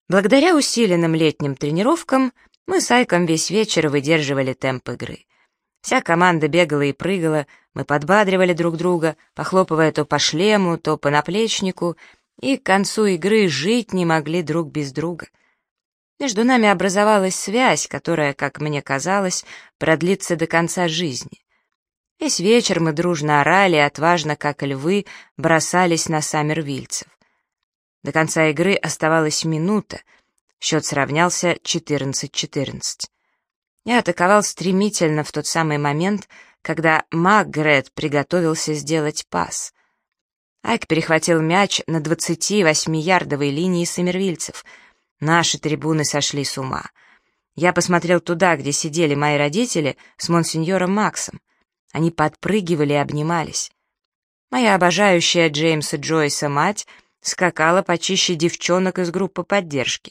Благодаря усиленным летним тренировкам мы с Айком весь вечер выдерживали темп игры. Вся команда бегала и прыгала, мы подбадривали друг друга, похлопывая то по шлему, то по наплечнику, и к концу игры жить не могли друг без друга. Между нами образовалась связь, которая, как мне казалось, продлится до конца жизни. Весь вечер мы дружно орали и отважно, как львы, бросались на саммервильцев. До конца игры оставалась минута, счет сравнялся 14-14. Я атаковал стремительно в тот самый момент, когда Макгрет приготовился сделать пас. Айк перехватил мяч на 28-ярдовой линии сомервильцев. Наши трибуны сошли с ума. Я посмотрел туда, где сидели мои родители с монсеньором Максом. Они подпрыгивали и обнимались. Моя обожающая Джеймса Джойса мать скакала почище девчонок из группы поддержки.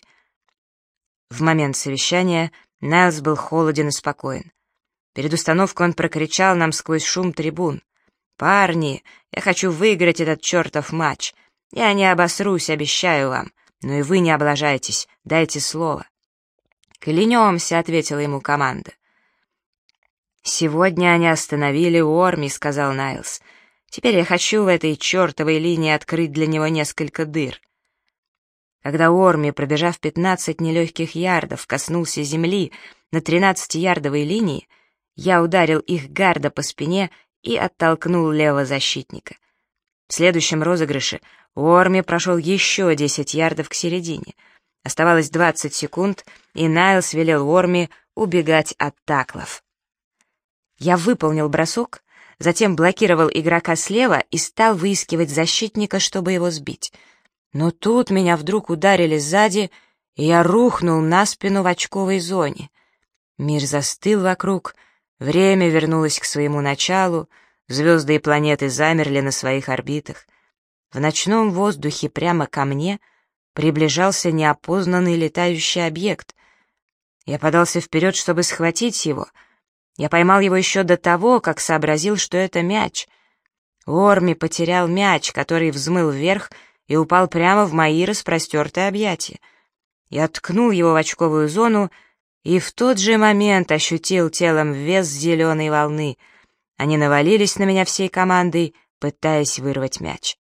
В момент совещания Найлс был холоден и спокоен. Перед установкой он прокричал нам сквозь шум трибун: «Парни, я хочу выиграть этот чертов матч. Я не обосрусь, обещаю вам. Но и вы не облажайтесь, дайте слово». «Клянемся», — ответила ему команда. «Сегодня они остановили Уорми», — сказал Найлс. «Теперь я хочу в этой чертовой линии открыть для него несколько дыр». Когда Уорми, пробежав 15 нелегких ярдов, коснулся земли на 13-ярдовой линии, я ударил их гарда по спине и оттолкнул левого защитника. В следующем розыгрыше Уорми прошел еще 10 ярдов к середине. Оставалось 20 секунд, и Найлс велел Уорми убегать от таклов. Я выполнил бросок, затем блокировал игрока слева и стал выискивать защитника, чтобы его сбить. Но тут меня вдруг ударили сзади, и я рухнул на спину в очковой зоне. Мир застыл вокруг, время вернулось к своему началу, звезды и планеты замерли на своих орбитах. В ночном воздухе прямо ко мне приближался неопознанный летающий объект. Я подался вперед, чтобы схватить его. Я поймал его еще до того, как сообразил, что это мяч. Уорми потерял мяч, который взмыл вверх и упал прямо в мои распростертые объятия. Я ткнул его в очковую зону и в тот же момент ощутил телом вес зеленой волны. Они навалились на меня всей командой, пытаясь вырвать мяч.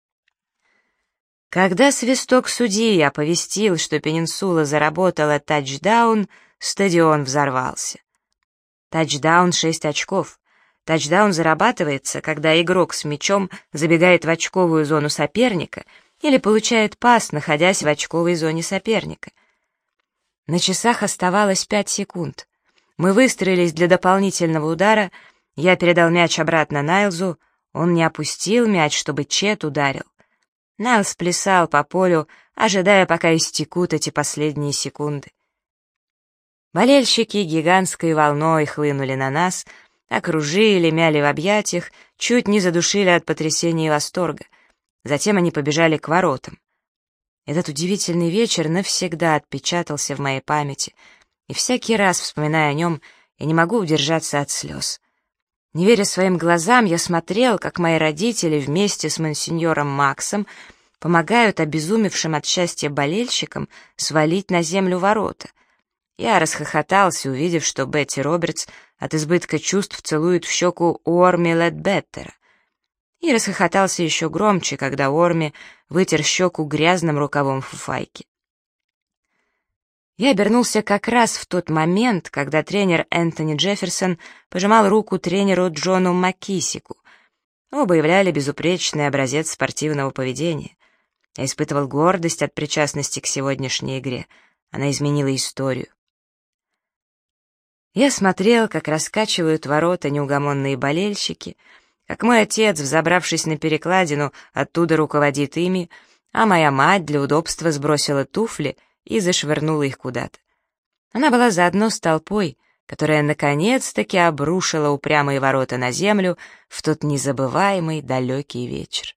Когда свисток судьи оповестил, что Пенинсула заработала тачдаун, стадион взорвался. Тачдаун — 6 очков. Тачдаун зарабатывается, когда игрок с мячом забегает в очковую зону соперника или получает пас, находясь в очковой зоне соперника. На часах оставалось 5 секунд. Мы выстроились для дополнительного удара, я передал мяч обратно Найлзу, он не опустил мяч, чтобы Чет ударил. Найлз плясал по полю, ожидая, пока истекут эти последние секунды. Болельщики гигантской волной хлынули на нас, окружили, мяли в объятиях, чуть не задушили от потрясения и восторга. Затем они побежали к воротам. Этот удивительный вечер навсегда отпечатался в моей памяти, и всякий раз, вспоминая о нем, я не могу удержаться от слез. Не веря своим глазам, я смотрел, как мои родители вместе с монсеньором Максом помогают обезумевшим от счастья болельщикам свалить на землю ворота. Я расхохотался, увидев, что Бетти Робертс от избытка чувств целует в щеку Уорми Ледбеттера. И расхохотался еще громче, когда Уорми вытер щеку грязным рукавом фуфайки. Я обернулся как раз в тот момент, когда тренер Энтони Джефферсон пожимал руку тренеру Джону Маккисику. Оба являли безупречный образец спортивного поведения. Я испытывал гордость от причастности к сегодняшней игре. Она изменила историю. Я смотрел, как раскачивают ворота неугомонные болельщики, как мой отец, взобравшись на перекладину, оттуда руководит ими, а моя мать для удобства сбросила туфли и зашвырнула их куда-то. Она была заодно с толпой, которая наконец-таки обрушила упрямые ворота на землю в тот незабываемый далекий вечер.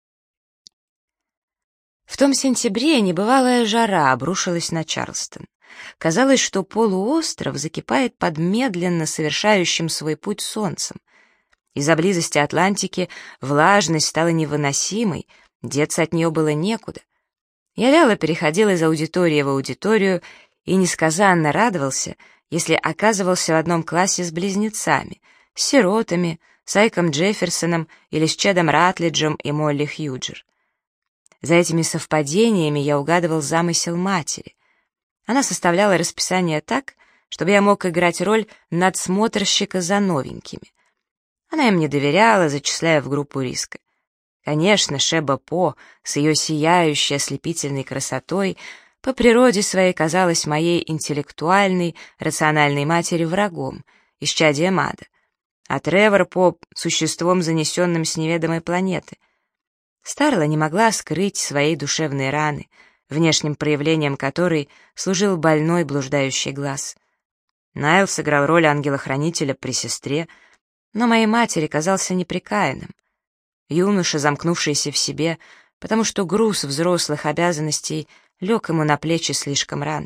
В том сентябре небывалая жара обрушилась на Чарльстон. Казалось, что полуостров закипает под медленно совершающим свой путь солнцем. Из-за близости Атлантики влажность стала невыносимой, деться от нее было некуда. Я вяло переходил из аудитории в аудиторию и несказанно радовался, если оказывался в одном классе с близнецами, с сиротами, с Айком Джефферсоном или с Чедом Ратлиджем и Молли Хьюджер. За этими совпадениями я угадывал замысел матери. Она составляла расписание так, чтобы я мог играть роль надсмотрщика за новенькими. Она им не доверяла, зачисляя в группу риска. Конечно, Шеба По с ее сияющей ослепительной красотой по природе своей казалась моей интеллектуальной, рациональной матери врагом, исчадием ада, а Тревор По — существом, занесенным с неведомой планеты. Старла не могла скрыть своей душевной раны, внешним проявлением которой служил больной блуждающий глаз. Найл сыграл роль ангела-хранителя при сестре, но моей матери казался непрекаянным. Юноша, замкнувшийся в себе, потому что груз взрослых обязанностей лег ему на плечи слишком рано.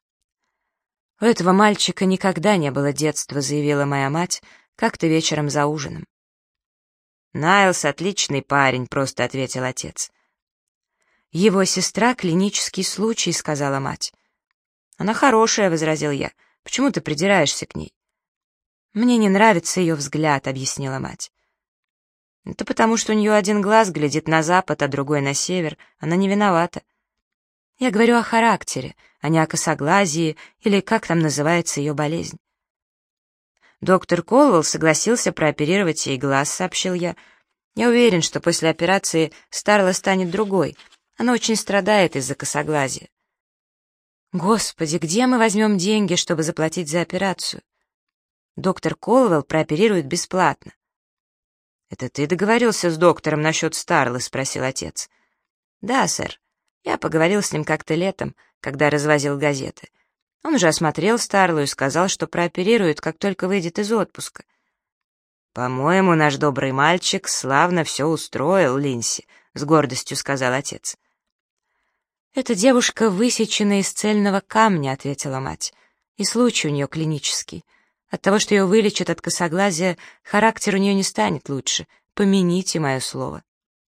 «У этого мальчика никогда не было детства», — заявила моя мать как-то вечером за ужином. «Найлс — отличный парень», — просто ответил отец. «Его сестра — клинический случай», — сказала мать. «Она хорошая», — возразил я. «Почему ты придираешься к ней?» «Мне не нравится ее взгляд», — объяснила мать. «Это потому, что у нее один глаз глядит на запад, а другой на север. Она не виновата. Я говорю о характере, а не о косоглазии или как там называется ее болезнь». «Доктор Колвелл согласился прооперировать ей глаз», — сообщил я. «Я уверен, что после операции Старла станет другой. Она очень страдает из-за косоглазия». «Господи, где мы возьмем деньги, чтобы заплатить за операцию?» «Доктор Колвелл прооперирует бесплатно». «Это ты договорился с доктором насчет Старлы?» — спросил отец. «Да, сэр. Я поговорил с ним как-то летом, когда развозил газеты. Он уже осмотрел Старлу и сказал, что прооперирует, как только выйдет из отпуска». «По-моему, наш добрый мальчик славно все устроил, Линси», — с гордостью сказал отец. «Эта девушка высечена из цельного камня», — ответила мать. «И случай у нее клинический. От того, что ее вылечат от косоглазия, характер у нее не станет лучше. Помяните мое слово».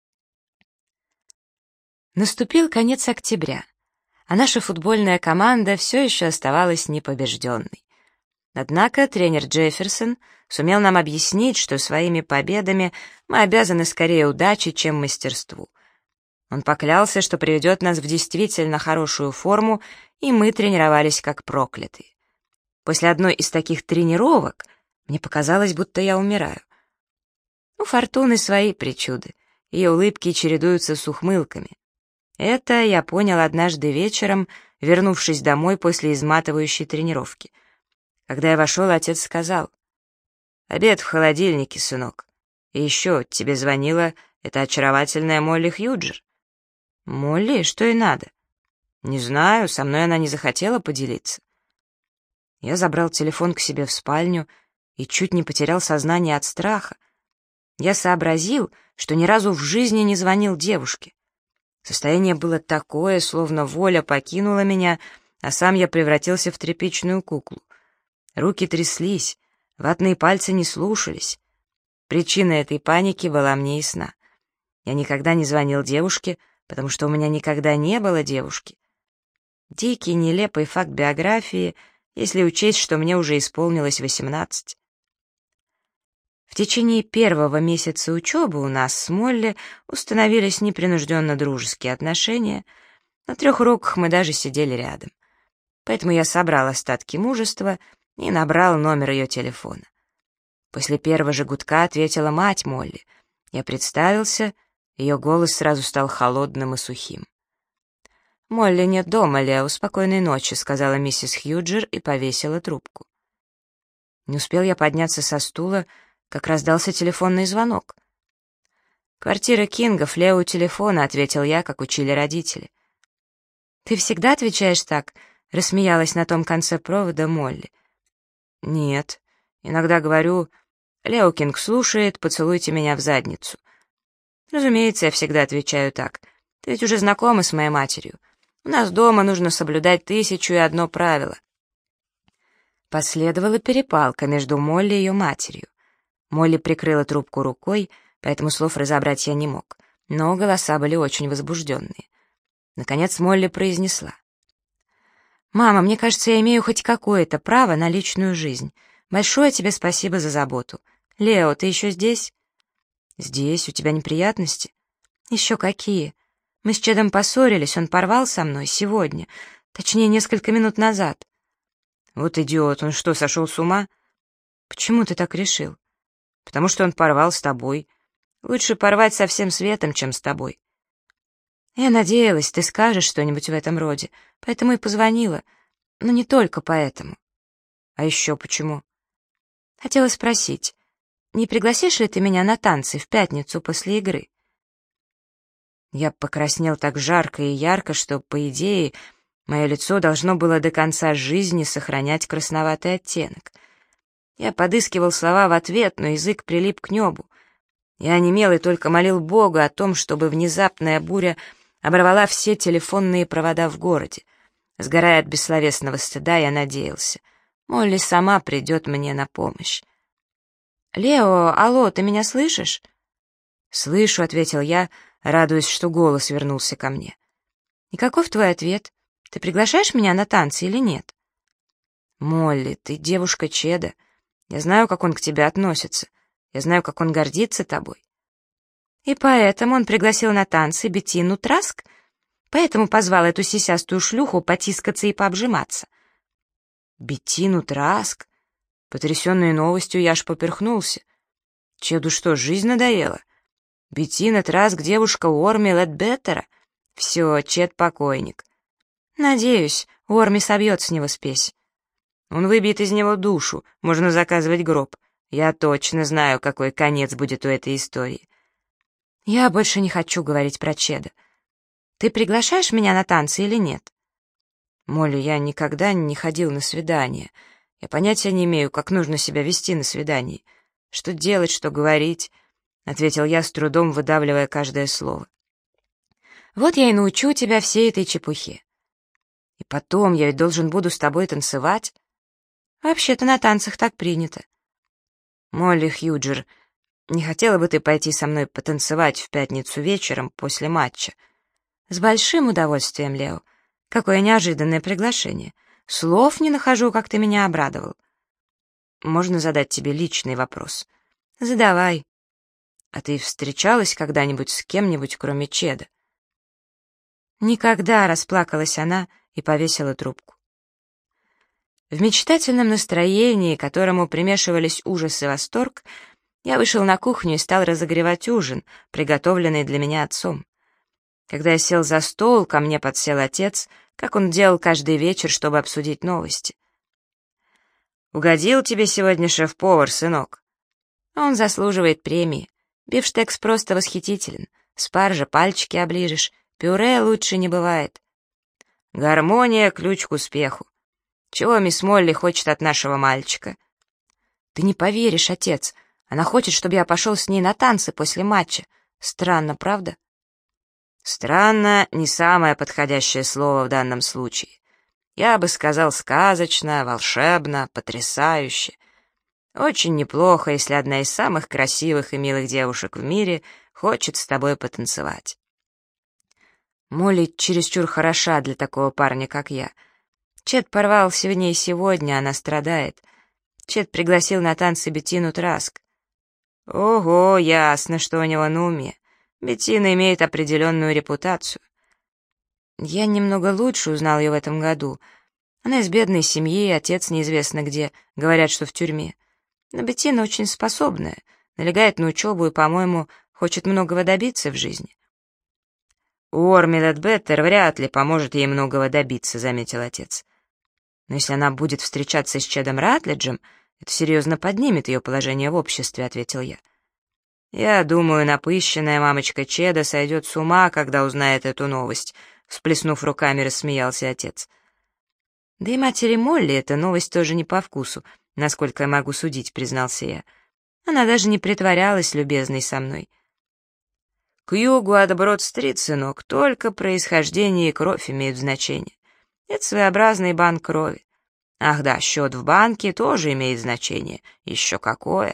Наступил конец октября, а наша футбольная команда все еще оставалась непобежденной. Однако тренер Джефферсон сумел нам объяснить, что своими победами мы обязаны скорее удаче, чем мастерству. Он поклялся, что приведет нас в действительно хорошую форму, и мы тренировались как проклятые. После одной из таких тренировок мне показалось, будто я умираю. У Фортуны свои причуды, ее улыбки чередуются с ухмылками. Это я понял однажды вечером, вернувшись домой после изматывающей тренировки. Когда я вошел, отец сказал: «Обед в холодильнике, сынок. И еще тебе звонила эта очаровательная Молли Хьюджер». «Молли? Что ей надо?» «Не знаю, со мной она не захотела поделиться». Я забрал телефон к себе в спальню и чуть не потерял сознание от страха. Я сообразил, что ни разу в жизни не звонил девушке. Состояние было такое, словно воля покинула меня, а сам я превратился в тряпичную куклу. Руки тряслись, ватные пальцы не слушались. Причина этой паники была мне ясна. Я никогда не звонил девушке, потому что у меня никогда не было девушки. Дикий, нелепый факт биографии, если учесть, что мне уже исполнилось 18. В течение первого месяца учебы у нас с Молли установились непринужденно дружеские отношения. На 3 уроках мы даже сидели рядом. Поэтому я собрал остатки мужества и набрал номер ее телефона. После первого же гудка ответила мать Молли. Я представился, ее голос сразу стал холодным и сухим. «Молли нет дома, Лео, спокойной ночи», — сказала миссис Хьюджер и повесила трубку. Не успел я подняться со стула, как раздался телефонный звонок. «Квартира Кингов, Лео у телефона», — ответил я, как учили родители. «Ты всегда отвечаешь так?» — рассмеялась на том конце провода Молли. «Нет, иногда говорю: Лео Кинг слушает, поцелуйте меня в задницу». «Разумеется, я всегда отвечаю так. Ты ведь уже знакома с моей матерью. У нас дома нужно соблюдать 1001 правило». Последовала перепалка между Молли и ее матерью. Молли прикрыла трубку рукой, поэтому слов разобрать я не мог, но голоса были очень возбужденные. Наконец Молли произнесла. «Мама, мне кажется, я имею хоть какое-то право на личную жизнь. Большое тебе спасибо за заботу. Лео, ты еще здесь?» «Здесь, у тебя неприятности?» «Еще какие? Мы с Чедом поссорились, он порвал со мной сегодня, точнее, несколько минут назад». «Вот идиот, он что, сошел с ума?» «Почему ты так решил?» «Потому что он порвал с тобой. Лучше порвать со всем светом, чем с тобой». «Я надеялась, ты скажешь что-нибудь в этом роде, поэтому и позвонила. Но не только поэтому». «А еще почему?» «Хотела спросить, не пригласишь ли ты меня на танцы в пятницу после игры?» Я покраснел так жарко и ярко, что, по идее, мое лицо должно было до конца жизни сохранять красноватый оттенок. Я подыскивал слова в ответ, но язык прилип к небу. Я онемел и только молил Бога о том, чтобы внезапная буря оборвала все телефонные провода в городе. Сгорая от бессловесного стыда, я надеялся. Молли сама придет мне на помощь. «Лео, алло, ты меня слышишь?» «Слышу», — ответил я, радуясь, что голос вернулся ко мне. «И каков твой ответ? Ты приглашаешь меня на танцы или нет?» «Молли, ты девушка Чеда. Я знаю, как он к тебе относится. Я знаю, как он гордится тобой». «И поэтому он пригласил на танцы Беттину Траск? Поэтому позвал эту сисястую шлюху потискаться и пообжиматься?» «Беттину Траск?» Потрясенной новостью я аж поперхнулся. Чеду что, жизнь надоела? Беттина Траск, девушка Уорми Ледбеттера? Все, Чед покойник. Надеюсь, Уорми собьет с него спесь. Он выбьет из него душу, можно заказывать гроб. Я точно знаю, какой конец будет у этой истории. Я больше не хочу говорить про Чеда. Ты приглашаешь меня на танцы или нет? Молли, я никогда не ходил на свидания. Я понятия не имею, как нужно себя вести на свидании. Что делать, что говорить, — ответил я, с трудом выдавливая каждое слово. Вот я и научу тебя всей этой чепухе. И потом я ведь должен буду с тобой танцевать. Вообще-то на танцах так принято. Молли Хьюджер, не хотела бы ты пойти со мной потанцевать в пятницу вечером после матча? С большим удовольствием, Лео. Какое неожиданное приглашение. Слов не нахожу, как ты меня обрадовал. Можно задать тебе личный вопрос? Задавай. А ты встречалась когда-нибудь с кем-нибудь, кроме Чеда? Никогда, расплакалась она и повесила трубку. В мечтательном настроении, к которому примешивались ужас и восторг, я вышел на кухню и стал разогревать ужин, приготовленный для меня отцом. Когда я сел за стол, ко мне подсел отец, как он делал каждый вечер, чтобы обсудить новости. «Угодил тебе сегодня шеф-повар, сынок?» «Он заслуживает премии. Бифштекс просто восхитителен. Спаржа, пальчики оближешь. Пюре лучше не бывает». «Гармония — ключ к успеху. Чего мисс Молли хочет от нашего мальчика?» «Ты не поверишь, отец. Она хочет, чтобы я пошел с ней на танцы после матча. Странно, правда?» «Странно» — не самое подходящее слово в данном случае. Я бы сказал сказочно, волшебно, потрясающе. Очень неплохо, если одна из самых красивых и милых девушек в мире хочет с тобой потанцевать. Молли чересчур хороша для такого парня, как я. Чед порвался в ней сегодня, она страдает. Чед пригласил на танцы Беттину Траск. Ого, ясно, что у него на уме. Беттина имеет определенную репутацию. Я немного лучше узнал ее в этом году. Она из бедной семьи, отец неизвестно где, говорят, что в тюрьме. Но Беттина очень способная, налегает на учебу и, по-моему, хочет многого добиться в жизни. «Уорми Ледбеттер вряд ли поможет ей многого добиться», — заметил отец. «Но если она будет встречаться с Чедом Ратлиджем, это серьезно поднимет ее положение в обществе», — ответил я. «Я думаю, напыщенная мамочка Чеда сойдет с ума, когда узнает эту новость», — всплеснув руками, рассмеялся отец. «Да и матери Молли эта новость тоже не по вкусу, насколько я могу судить», — признался я. «Она даже не притворялась любезной со мной». «К югу от Брод-стрит, сынок, только происхождение и кровь имеют значение. Это своеобразный банк крови. Ах да, счет в банке тоже имеет значение. Еще какое!»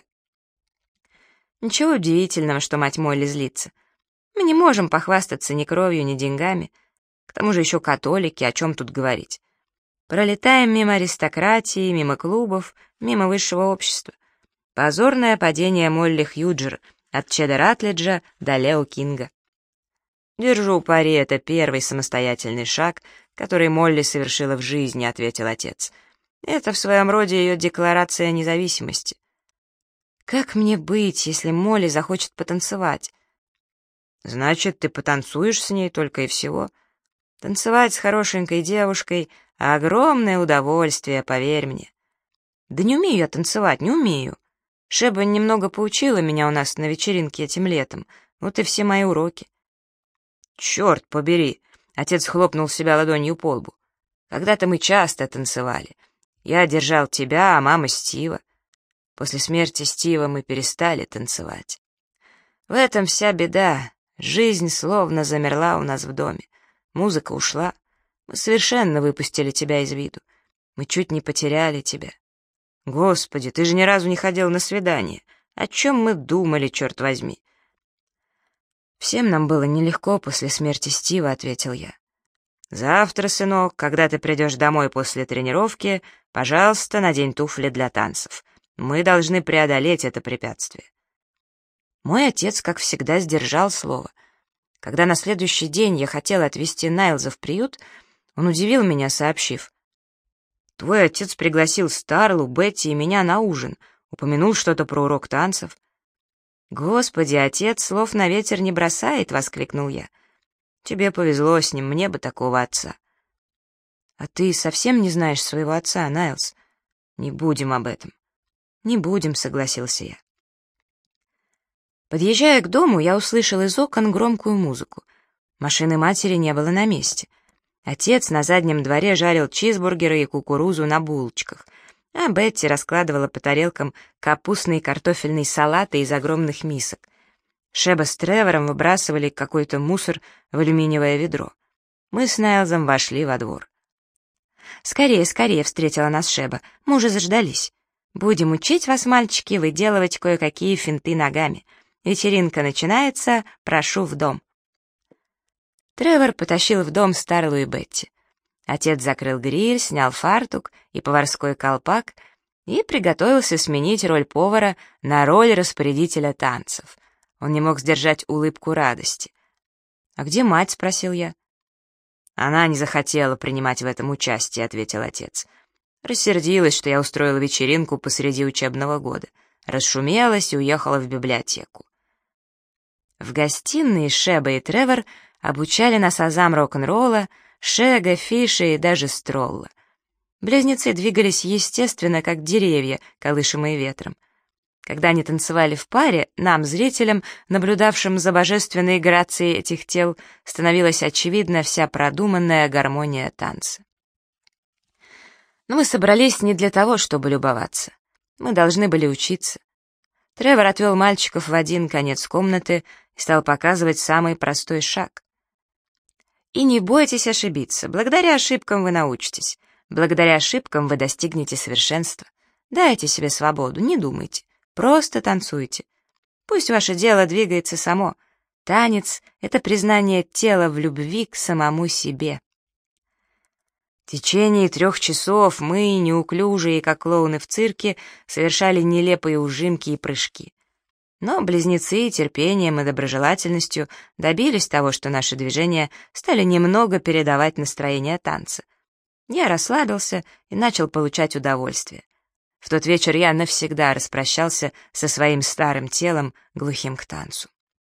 Ничего удивительного, что мать Молли злится. Мы не можем похвастаться ни кровью, ни деньгами. К тому же еще католики, о чем тут говорить. Пролетаем мимо аристократии, мимо клубов, мимо высшего общества. Позорное падение Молли Хьюджер от Чеда Ратлиджа до Лео Кинга. «Держу пари, это первый самостоятельный шаг, который Молли совершила в жизни», — ответил отец. «Это в своем роде ее декларация независимости». «Как мне быть, если Молли захочет потанцевать?» «Значит, ты потанцуешь с ней только и всего. Танцевать с хорошенькой девушкой — огромное удовольствие, поверь мне». «Да не умею я танцевать, не умею. Шеба немного поучила меня у нас на вечеринке этим летом, вот и все мои уроки». «Черт побери!» — отец хлопнул себя ладонью по лбу. «Когда-то мы часто танцевали. Я держал тебя, а мама Стива. После смерти Стива мы перестали танцевать. В этом вся беда. Жизнь словно замерла у нас в доме. Музыка ушла. Мы совершенно выпустили тебя из виду. Мы чуть не потеряли тебя. Господи, ты же ни разу не ходил на свидание. О чем мы думали, черт возьми?» «Всем нам было нелегко после смерти Стива», — ответил я. «Завтра, сынок, когда ты придешь домой после тренировки, пожалуйста, надень туфли для танцев. Мы должны преодолеть это препятствие». Мой отец, как всегда, сдержал слово. Когда на следующий день я хотела отвезти Найлза в приют, он удивил меня, сообщив: «Твой отец пригласил Старлу, Бетти и меня на ужин, упомянул что-то про урок танцев». «Господи, отец слов на ветер не бросает!» — воскликнул я. «Тебе повезло с ним, мне бы такого отца». «А ты совсем не знаешь своего отца, Найлз? Не будем об этом». «Не будем», — согласился я. Подъезжая к дому, я услышал из окон громкую музыку. Машины матери не было на месте. Отец на заднем дворе жарил чизбургеры и кукурузу на булочках, а Бетти раскладывала по тарелкам капустные и картофельные салаты из огромных мисок. Шеба с Тревором выбрасывали какой-то мусор в алюминиевое ведро. Мы с Найлзом вошли во двор. «Скорее, скорее!» — встретила нас Шеба. «Мы уже заждались. Будем учить вас, мальчики, выделывать кое-какие финты ногами. Вечеринка начинается, прошу в дом». Тревор потащил в дом Старлу и Бетти. Отец закрыл гриль, снял фартук и поварской колпак и приготовился сменить роль повара на роль распорядителя танцев. Он не мог сдержать улыбку радости. «А где мать?» — спросил я. «Она не захотела принимать в этом участие», — ответил отец. «Рассердилась, что я устроила вечеринку посреди учебного года. Расшумелась и уехала в библиотеку». В гостиной Шеба и Тревор обучали нас азам рок-н-ролла, шега, фиша и даже стролла. Близнецы двигались естественно, как деревья, колышемые ветром. Когда они танцевали в паре, нам, зрителям, наблюдавшим за божественной грацией этих тел, становилась очевидна вся продуманная гармония танца. Но мы собрались не для того, чтобы любоваться. Мы должны были учиться. Тревор отвел мальчиков в один конец комнаты и стал показывать самый простой шаг. И не бойтесь ошибиться. Благодаря ошибкам вы научитесь. Благодаря ошибкам вы достигнете совершенства. Дайте себе свободу, не думайте. Просто танцуйте. Пусть ваше дело двигается само. Танец — это признание тела в любви к самому себе. В течение 3 часов мы, неуклюжие, как клоуны в цирке, совершали нелепые ужимки и прыжки. Но близнецы терпением и доброжелательностью добились того, что наши движения стали немного передавать настроение танца. Я расслабился и начал получать удовольствие. В тот вечер я навсегда распрощался со своим старым телом, глухим к танцу.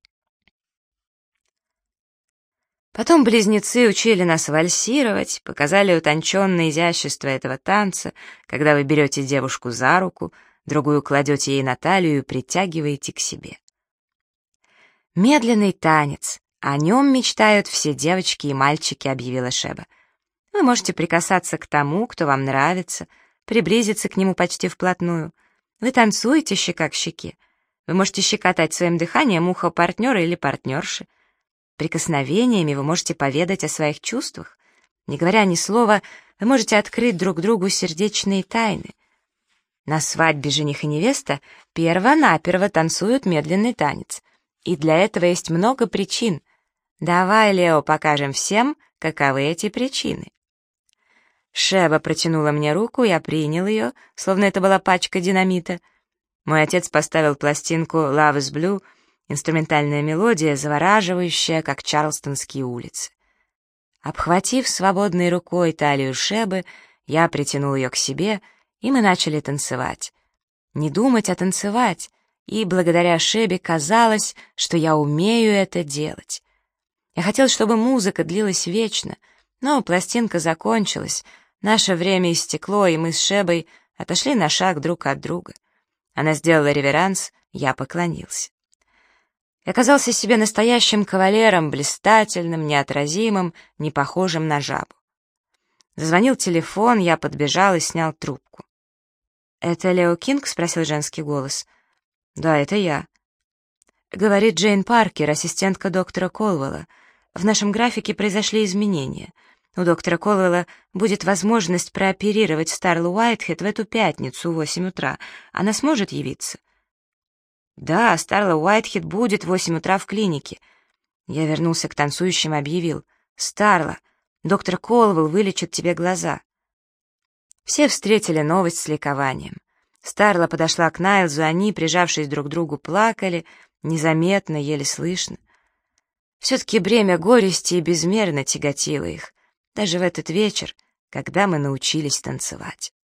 Потом близнецы учили нас вальсировать, показали утонченное изящество этого танца, когда вы берете девушку за руку, другую кладете ей на талию и притягиваете к себе. «Медленный танец. О нем мечтают все девочки и мальчики», — объявила Шеба. «Вы можете прикасаться к тому, кто вам нравится, приблизиться к нему почти вплотную. Вы танцуете щека к щеке. Вы можете щекотать своим дыханием ухо партнера или партнерши. Прикосновениями вы можете поведать о своих чувствах. Не говоря ни слова, вы можете открыть друг другу сердечные тайны. На свадьбе жених и невеста перво-наперво танцуют медленный танец. И для этого есть много причин. Давай, Лео, покажем всем, каковы эти причины. Шеба протянула мне руку, я принял ее, словно это была пачка динамита. Мой отец поставил пластинку «Love is Blue», инструментальная мелодия, завораживающая, как чарльстонские улицы. Обхватив свободной рукой талию Шебы, я притянул ее к себе, и мы начали танцевать. Не думать, а танцевать, и благодаря Шебе казалось, что я умею это делать. Я хотел, чтобы музыка длилась вечно, но пластинка закончилась, наше время истекло, и мы с Шебой отошли на шаг друг от друга. Она сделала реверанс, я поклонился. Я казался себе настоящим кавалером, блистательным, неотразимым, не похожим на жабу. Зазвонил телефон, я подбежал и снял трубку. «Это Лео Кинг?» — спросил женский голос. «Да, это я». Говорит Джейн Паркер, ассистентка доктора Колвелла. В нашем графике произошли изменения. У доктора Колвелла будет возможность прооперировать Старлу Уайтхед в эту пятницу в 8 утра. Она сможет явиться? Да, Старла Уайтхед будет в 8 утра в клинике. Я вернулся к танцующим и объявил. Старла, доктор Колвелл вылечит тебе глаза. Все встретили новость с ликованием. Старла подошла к Найлзу, они, прижавшись друг к другу, плакали, незаметно, еле слышно. Все-таки бремя горести безмерно тяготило их, даже в этот вечер, когда мы научились танцевать.